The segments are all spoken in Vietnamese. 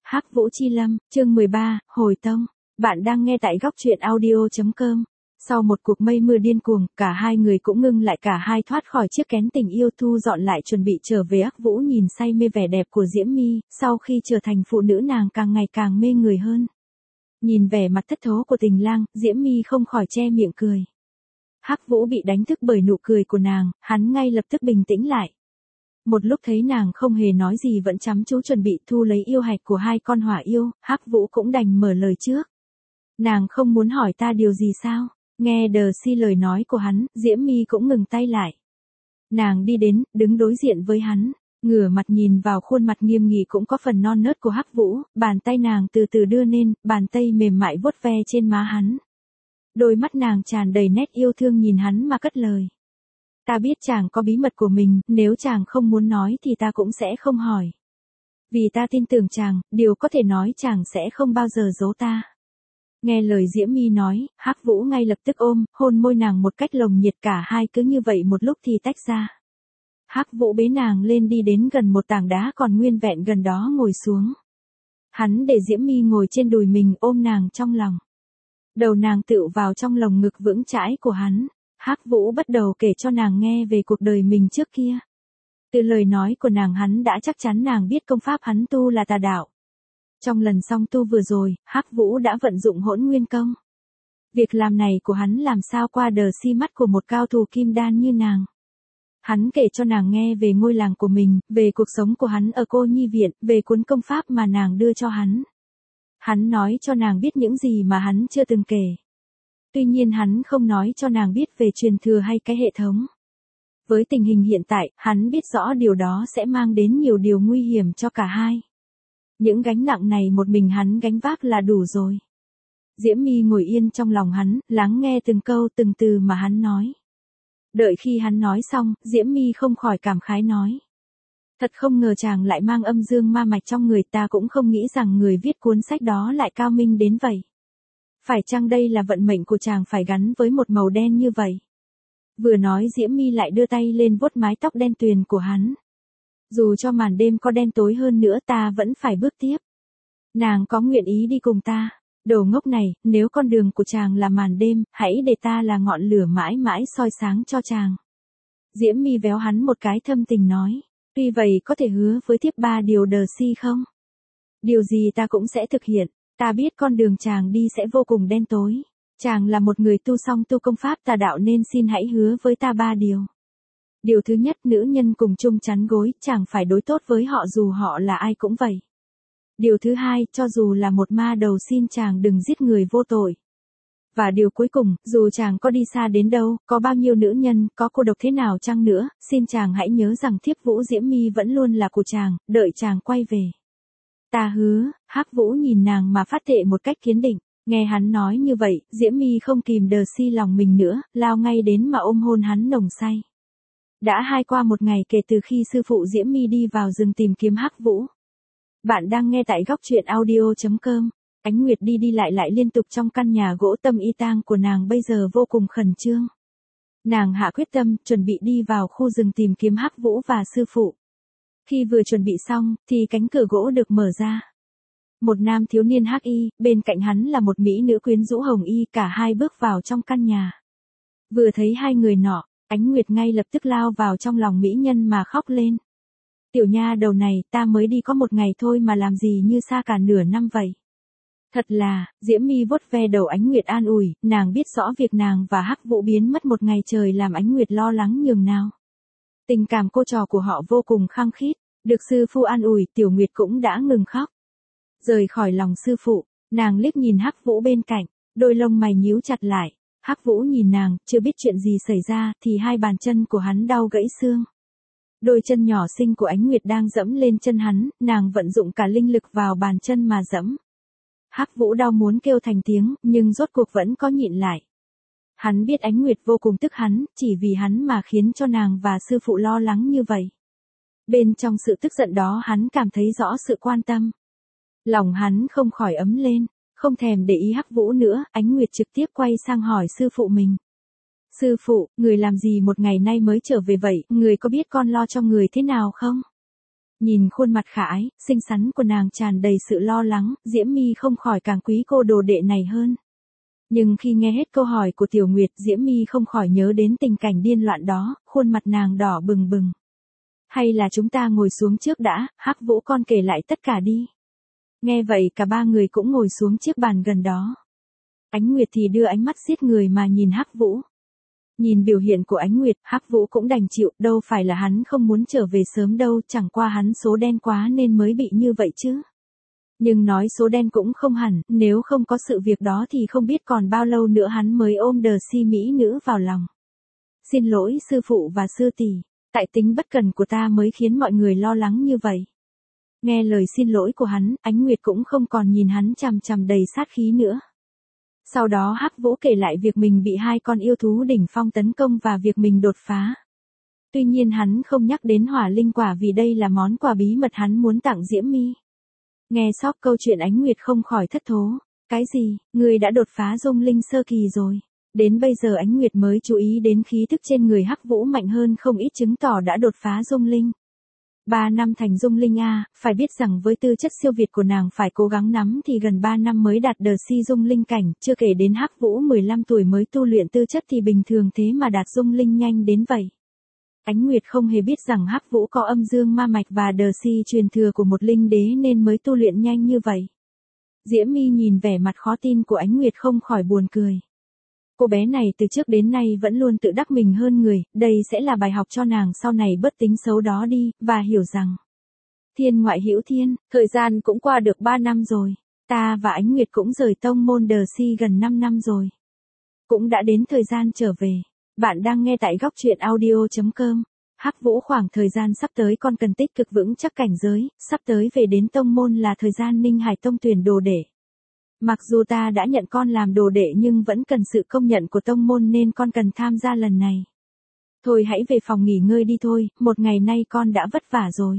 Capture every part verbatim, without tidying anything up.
Hắc Vũ Chi Lâm, chương mười ba, Hồi Tông. Bạn đang nghe tại góc truyện audio chấm com. Sau một cuộc mây mưa điên cuồng, cả hai người cũng ngưng lại, cả hai thoát khỏi chiếc kén tình yêu, thu dọn lại chuẩn bị trở về. Hắc Vũ nhìn say mê vẻ đẹp của Diễm My, sau khi trở thành phụ nữ nàng càng ngày càng mê người hơn. Nhìn vẻ mặt thất thố của Tình Lang, Diễm My không khỏi che miệng cười. Hắc Vũ bị đánh thức bởi nụ cười của nàng, hắn ngay lập tức bình tĩnh lại. Một lúc thấy nàng không hề nói gì vẫn chăm chú chuẩn bị thu lấy yêu hạch của hai con hỏa yêu, Hắc Vũ cũng đành mở lời trước. Nàng không muốn hỏi ta điều gì sao? Nghe đờ si lời nói của hắn, Diễm My cũng ngừng tay lại. Nàng đi đến, đứng đối diện với hắn, ngửa mặt nhìn vào khuôn mặt nghiêm nghị cũng có phần non nớt của Hắc Vũ, bàn tay nàng từ từ đưa lên, bàn tay mềm mại vuốt ve trên má hắn. Đôi mắt nàng tràn đầy nét yêu thương nhìn hắn mà cất lời. Ta biết chàng có bí mật của mình, nếu chàng không muốn nói thì ta cũng sẽ không hỏi. Vì ta tin tưởng chàng, điều có thể nói chàng sẽ không bao giờ giấu ta. Nghe lời Diễm My nói, Hắc Vũ ngay lập tức ôm, hôn môi nàng một cách nồng nhiệt, cả hai cứ như vậy một lúc thì tách ra. Hắc Vũ bế nàng lên đi đến gần một tảng đá còn nguyên vẹn gần đó ngồi xuống. Hắn để Diễm My ngồi trên đùi mình ôm nàng trong lòng. Đầu nàng tựa vào trong lồng ngực vững chãi của hắn. Hắc Vũ bắt đầu kể cho nàng nghe về cuộc đời mình trước kia. Từ lời nói của nàng hắn đã chắc chắn nàng biết công pháp hắn tu là tà đạo. Trong lần song tu vừa rồi, Hắc Vũ đã vận dụng Hỗn Nguyên Công. Việc làm này của hắn làm sao qua đờ si mắt của một cao thủ kim đan như nàng. Hắn kể cho nàng nghe về ngôi làng của mình, về cuộc sống của hắn ở Cô Nhi Viện, về cuốn công pháp mà nàng đưa cho hắn. Hắn nói cho nàng biết những gì mà hắn chưa từng kể. Tuy nhiên hắn không nói cho nàng biết về truyền thừa hay cái hệ thống. Với tình hình hiện tại, hắn biết rõ điều đó sẽ mang đến nhiều điều nguy hiểm cho cả hai. Những gánh nặng này một mình hắn gánh vác là đủ rồi. Diễm My ngồi yên trong lòng hắn, lắng nghe từng câu từng từ mà hắn nói. Đợi khi hắn nói xong, Diễm My không khỏi cảm khái nói. Thật không ngờ chàng lại mang âm dương ma mạch trong người, ta cũng không nghĩ rằng người viết cuốn sách đó lại cao minh đến vậy. Phải chăng đây là vận mệnh của chàng phải gắn với một màu đen như vậy? Vừa nói Diễm My lại đưa tay lên vuốt mái tóc đen tuyền của hắn. Dù cho màn đêm có đen tối hơn nữa ta vẫn phải bước tiếp. Nàng có nguyện ý đi cùng ta? Đồ ngốc này, nếu con đường của chàng là màn đêm, hãy để ta là ngọn lửa mãi mãi soi sáng cho chàng. Diễm My véo hắn một cái thâm tình nói. Tuy vậy có thể hứa với thiếp ba điều đờ si không? Điều gì ta cũng sẽ thực hiện. Ta biết con đường chàng đi sẽ vô cùng đen tối. Chàng là một người tu song tu công pháp tà đạo nên xin hãy hứa với ta ba điều. Điều thứ nhất, nữ nhân cùng chung chắn gối, chàng phải đối tốt với họ dù họ là ai cũng vậy. Điều thứ hai, cho dù là một ma đầu xin chàng đừng giết người vô tội. Và điều cuối cùng, dù chàng có đi xa đến đâu, có bao nhiêu nữ nhân, có cô độc thế nào chăng nữa, xin chàng hãy nhớ rằng thiếp Vũ Diễm My vẫn luôn là của chàng, đợi chàng quay về. Ta hứa. Hắc Vũ nhìn nàng mà phát thệ một cách kiên định. Nghe hắn nói như vậy, Diễm My không kìm đờ si lòng mình nữa, lao ngay đến mà ôm hôn hắn nồng say. Đã hai qua một ngày kể từ khi sư phụ Diễm My đi vào rừng tìm kiếm Hắc Vũ. Bạn đang nghe tại góc truyện audio chấm com. Ánh Nguyệt đi đi lại lại liên tục trong căn nhà gỗ Tâm Y Tang của nàng bây giờ vô cùng khẩn trương. Nàng hạ quyết tâm, chuẩn bị đi vào khu rừng tìm kiếm Hắc Vũ và sư phụ. Khi vừa chuẩn bị xong, thì cánh cửa gỗ được mở ra. Một nam thiếu niên hắc y, bên cạnh hắn là một mỹ nữ quyến rũ hồng y, cả hai bước vào trong căn nhà. Vừa thấy hai người nọ, Ánh Nguyệt ngay lập tức lao vào trong lòng mỹ nhân mà khóc lên. Tiểu nha đầu này, ta mới đi có một ngày thôi mà làm gì như xa cả nửa năm vậy. Thật là, Diễm My vuốt ve đầu Ánh Nguyệt an ủi, nàng biết rõ việc nàng và Hắc Vũ biến mất một ngày trời làm Ánh Nguyệt lo lắng nhường nào. Tình cảm cô trò của họ vô cùng khăng khít, được sư phụ an ủi, Tiểu Nguyệt cũng đã ngừng khóc. Rời khỏi lòng sư phụ, nàng liếc nhìn Hắc Vũ bên cạnh, đôi lông mày nhíu chặt lại. Hắc Vũ nhìn nàng, chưa biết chuyện gì xảy ra thì hai bàn chân của hắn đau gãy xương. Đôi chân nhỏ xinh của Ánh Nguyệt đang dẫm lên chân hắn, nàng vận dụng cả linh lực vào bàn chân mà dẫm. Hắc Vũ đau muốn kêu thành tiếng, nhưng rốt cuộc vẫn có nhịn lại. Hắn biết Ánh Nguyệt vô cùng tức hắn, chỉ vì hắn mà khiến cho nàng và sư phụ lo lắng như vậy. Bên trong sự tức giận đó hắn cảm thấy rõ sự quan tâm. Lòng hắn không khỏi ấm lên, không thèm để ý Hắc Vũ nữa, Ánh Nguyệt trực tiếp quay sang hỏi sư phụ mình. Sư phụ, người làm gì một ngày nay mới trở về vậy, người có biết con lo cho người thế nào không? Nhìn khuôn mặt khả ái, xinh xắn của nàng tràn đầy sự lo lắng, Diễm My không khỏi càng quý cô đồ đệ này hơn. Nhưng khi nghe hết câu hỏi của Tiểu Nguyệt, Diễm My không khỏi nhớ đến tình cảnh điên loạn đó, khuôn mặt nàng đỏ bừng bừng. Hay là chúng ta ngồi xuống trước đã, Hắc Vũ con kể lại tất cả đi. Nghe vậy cả ba người cũng ngồi xuống chiếc bàn gần đó. Ánh Nguyệt thì đưa ánh mắt giết người mà nhìn Hắc Vũ. Nhìn biểu hiện của Ánh Nguyệt, Hắc Vũ cũng đành chịu, đâu phải là hắn không muốn trở về sớm đâu, chẳng qua hắn số đen quá nên mới bị như vậy chứ. Nhưng nói số đen cũng không hẳn, nếu không có sự việc đó thì không biết còn bao lâu nữa hắn mới ôm đờ si mỹ nữ vào lòng. Xin lỗi sư phụ và sư tỷ, tại tính bất cần của ta mới khiến mọi người lo lắng như vậy. Nghe lời xin lỗi của hắn, Ánh Nguyệt cũng không còn nhìn hắn chằm chằm đầy sát khí nữa. Sau đó Hắc Vũ kể lại việc mình bị hai con yêu thú đỉnh phong tấn công và việc mình đột phá. Tuy nhiên hắn không nhắc đến hỏa linh quả vì đây là món quà bí mật hắn muốn tặng Diễm My. Nghe sóp câu chuyện Ánh Nguyệt không khỏi thất thố. Cái gì, ngươi đã đột phá dung linh sơ kỳ rồi? Đến bây giờ Ánh Nguyệt mới chú ý đến khí thức trên người Hắc Vũ mạnh hơn không ít, chứng tỏ đã đột phá dung linh. Ba năm thành dung linh a, phải biết rằng với tư chất siêu việt của nàng phải cố gắng nắm thì gần ba năm mới đạt đờ si dung linh cảnh, chưa kể đến Hắc Vũ mười lăm tuổi mới tu luyện tư chất thì bình thường thế mà đạt dung linh nhanh đến vậy. Ánh Nguyệt không hề biết rằng Hắc Vũ có âm dương ma mạch và đờ si truyền thừa của một linh đế nên mới tu luyện nhanh như vậy. Diễm My nhìn vẻ mặt khó tin của Ánh Nguyệt không khỏi buồn cười. Cô bé này từ trước đến nay vẫn luôn tự đắc mình hơn người, đây sẽ là bài học cho nàng sau này bớt tính xấu đó đi, và hiểu rằng thiên ngoại hữu thiên, thời gian cũng qua được ba năm rồi, ta và Ánh Nguyệt cũng rời tông môn đờ si gần năm năm rồi. Cũng đã đến thời gian trở về. Bạn đang nghe tại góc truyện audio chấm com. Hắc Vũ, khoảng thời gian sắp tới con cần tích cực vững chắc cảnh giới, sắp tới về đến tông môn là thời gian Ninh Hải Tông tuyển đồ đệ. Mặc dù ta đã nhận con làm đồ đệ nhưng vẫn cần sự công nhận của tông môn nên con cần tham gia lần này. Thôi hãy về phòng nghỉ ngơi đi thôi, một ngày nay con đã vất vả rồi.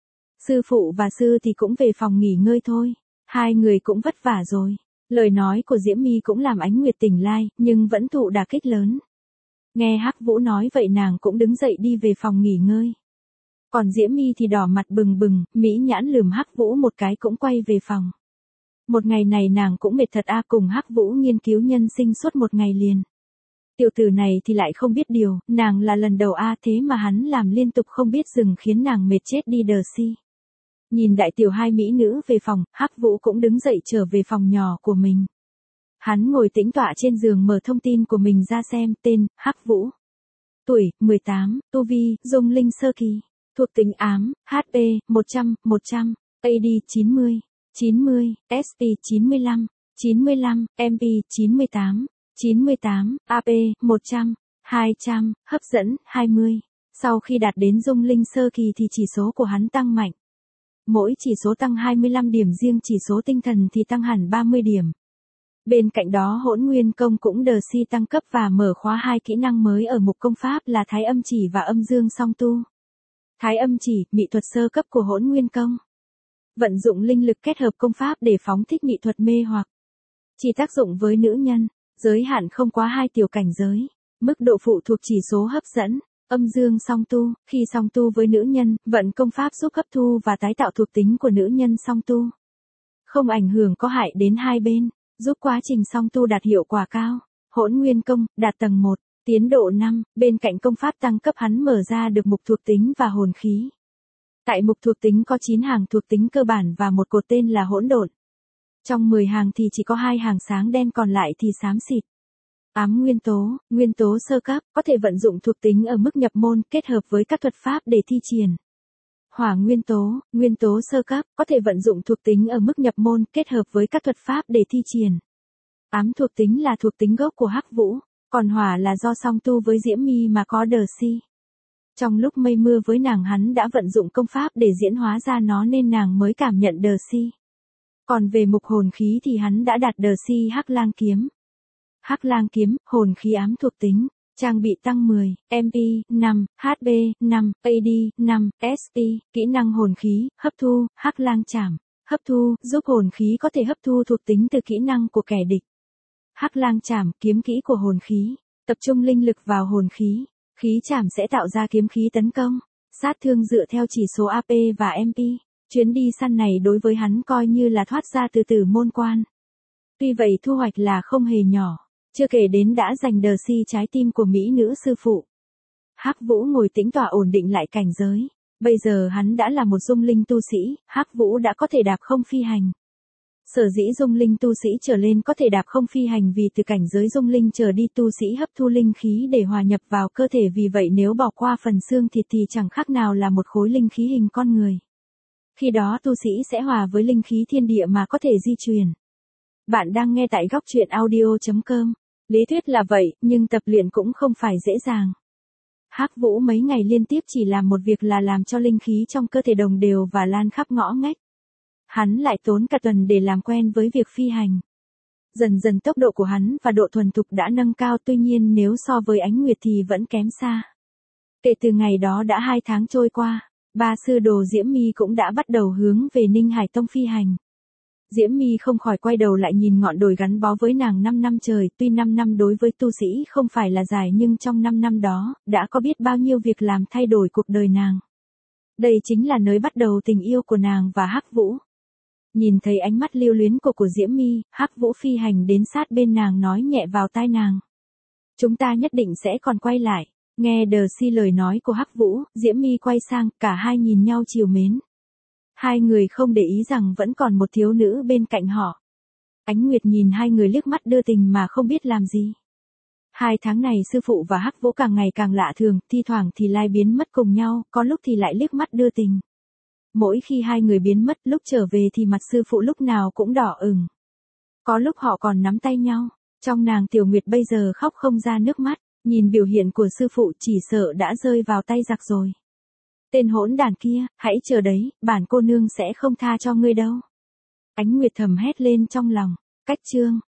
Sư phụ và sư thì cũng về phòng nghỉ ngơi thôi, hai người cũng vất vả rồi. Lời nói của Diễm My cũng làm Ánh Nguyệt tỉnh lai, nhưng vẫn thụ đả kích lớn. Nghe Hắc Vũ nói vậy nàng cũng đứng dậy đi về phòng nghỉ ngơi. Còn Diễm My thì đỏ mặt bừng bừng, mỹ nhãn lườm Hắc Vũ một cái cũng quay về phòng. Một ngày này nàng cũng mệt thật a, cùng Hắc Vũ nghiên cứu nhân sinh suốt một ngày liền. Tiểu tử này thì lại không biết điều, nàng là lần đầu a, thế mà hắn làm liên tục không biết dừng khiến nàng mệt chết đi đờ si. Nhìn đại tiểu hai mỹ nữ về phòng, Hắc Vũ cũng đứng dậy trở về phòng nhỏ của mình. Hắn ngồi tĩnh tọa trên giường mở thông tin của mình ra xem, tên, Hắc Vũ. Tuổi, mười tám, tu vi, dung linh sơ kỳ. Thuộc tính ám, hát pê, một trăm, một trăm, a đê chín mươi, chín mươi, ét pê chín mươi lăm, chín mươi lăm, em pê chín mươi tám, chín mươi tám, a pê một trăm, hai trăm, hấp dẫn hai mươi. Sau khi đạt đến dung linh sơ kỳ thì chỉ số của hắn tăng mạnh. Mỗi chỉ số tăng hai mươi lăm điểm, riêng chỉ số tinh thần thì tăng hẳn ba mươi điểm. Bên cạnh đó Hỗn Nguyên Công cũng đờ si tăng cấp và mở khóa hai kỹ năng mới ở mục công pháp là Thái Âm Chỉ và Âm Dương Song Tu. Thái Âm Chỉ, mỹ thuật sơ cấp của Hỗn Nguyên Công. Vận dụng linh lực kết hợp công pháp để phóng thích mỹ thuật mê hoặc. Chỉ tác dụng với nữ nhân, giới hạn không quá hai tiểu cảnh giới. Mức độ phụ thuộc chỉ số hấp dẫn. Âm Dương Song Tu, khi song tu với nữ nhân, vận công pháp giúp hấp thu và tái tạo thuộc tính của nữ nhân song tu. Không ảnh hưởng có hại đến hai bên, giúp quá trình song tu đạt hiệu quả cao. Hỗn Nguyên Công, đạt tầng một, tiến độ năm, bên cạnh công pháp tăng cấp hắn mở ra được mục thuộc tính và hồn khí. Tại mục thuộc tính có chín hàng thuộc tính cơ bản và một cột tên là hỗn độn. Trong mười hàng thì chỉ có hai hàng sáng đen, còn lại thì xám xịt. Ám nguyên tố, nguyên tố sơ cấp, có thể vận dụng thuộc tính ở mức nhập môn kết hợp với các thuật pháp để thi triển. Hỏa nguyên tố, nguyên tố sơ cấp, có thể vận dụng thuộc tính ở mức nhập môn kết hợp với các thuật pháp để thi triển. Ám thuộc tính là thuộc tính gốc của Hắc Vũ, còn hỏa là do song tu với Diễm My mà có đờ si. Trong lúc mây mưa với nàng hắn đã vận dụng công pháp để diễn hóa ra nó nên nàng mới cảm nhận đờ si. Còn về mục hồn khí thì hắn đã đạt đờ si Hắc Lang Kiếm. Hắc Lang Kiếm, hồn khí ám thuộc tính, trang bị tăng mười, em pê năm, hát pê năm, a đê năm, ét pê, kỹ năng hồn khí, hấp thu, Hắc Lang Chảm, hấp thu, giúp hồn khí có thể hấp thu thuộc tính từ kỹ năng của kẻ địch. Hắc Lang Chảm, kiếm kỹ của hồn khí, tập trung linh lực vào hồn khí, khí chảm sẽ tạo ra kiếm khí tấn công. Sát thương dựa theo chỉ số a pê và em pê, chuyến đi săn này đối với hắn coi như là thoát ra từ tử môn quan. Tuy vậy thu hoạch là không hề nhỏ, chưa kể đến đã giành đờ si trái tim của mỹ nữ sư phụ. Hắc Vũ ngồi tĩnh tọa ổn định lại cảnh giới. Bây giờ hắn đã là một dung linh tu sĩ, Hắc Vũ đã có thể đạp không phi hành. Sở dĩ dung linh tu sĩ trở lên có thể đạp không phi hành vì từ cảnh giới dung linh trở đi tu sĩ hấp thu linh khí để hòa nhập vào cơ thể, vì vậy nếu bỏ qua phần xương thịt thì chẳng khác nào là một khối linh khí hình con người. Khi đó tu sĩ sẽ hòa với linh khí thiên địa mà có thể di chuyển. Bạn đang nghe tại góc truyện audio chấm com. Lý thuyết là vậy, nhưng tập luyện cũng không phải dễ dàng. Hắc Vũ mấy ngày liên tiếp chỉ làm một việc là làm cho linh khí trong cơ thể đồng đều và lan khắp ngõ ngách. Hắn lại tốn cả tuần để làm quen với việc phi hành. Dần dần tốc độ của hắn và độ thuần thục đã nâng cao, tuy nhiên nếu so với Ánh Nguyệt thì vẫn kém xa. Kể từ ngày đó đã hai tháng trôi qua, ba sư đồ Diễm My cũng đã bắt đầu hướng về Ninh Hải Tông phi hành. Diễm My không khỏi quay đầu lại nhìn ngọn đồi gắn bó với nàng năm năm trời, tuy năm năm đối với tu sĩ không phải là dài nhưng trong năm năm đó, đã có biết bao nhiêu việc làm thay đổi cuộc đời nàng. Đây chính là nơi bắt đầu tình yêu của nàng và Hắc Vũ. Nhìn thấy ánh mắt lưu luyến của của Diễm My, Hắc Vũ phi hành đến sát bên nàng nói nhẹ vào tai nàng. Chúng ta nhất định sẽ còn quay lại. Nghe đờ si lời nói của Hắc Vũ, Diễm My quay sang, cả hai nhìn nhau trìu mến. Hai người không để ý rằng vẫn còn một thiếu nữ bên cạnh họ. Ánh Nguyệt nhìn hai người liếc mắt đưa tình mà không biết làm gì. Hai tháng này sư phụ và Hắc Vũ càng ngày càng lạ thường, thi thoảng thì lai biến mất cùng nhau, có lúc thì lại liếc mắt đưa tình. Mỗi khi hai người biến mất, lúc trở về thì mặt sư phụ lúc nào cũng đỏ ửng. Có lúc họ còn nắm tay nhau, trong nàng Tiểu Nguyệt bây giờ khóc không ra nước mắt, nhìn biểu hiện của sư phụ chỉ sợ đã rơi vào tay giặc rồi. Tên hỗn đàn kia, hãy chờ đấy, bản cô nương sẽ không tha cho ngươi đâu. Ánh Nguyệt thầm hét lên trong lòng. Cách chương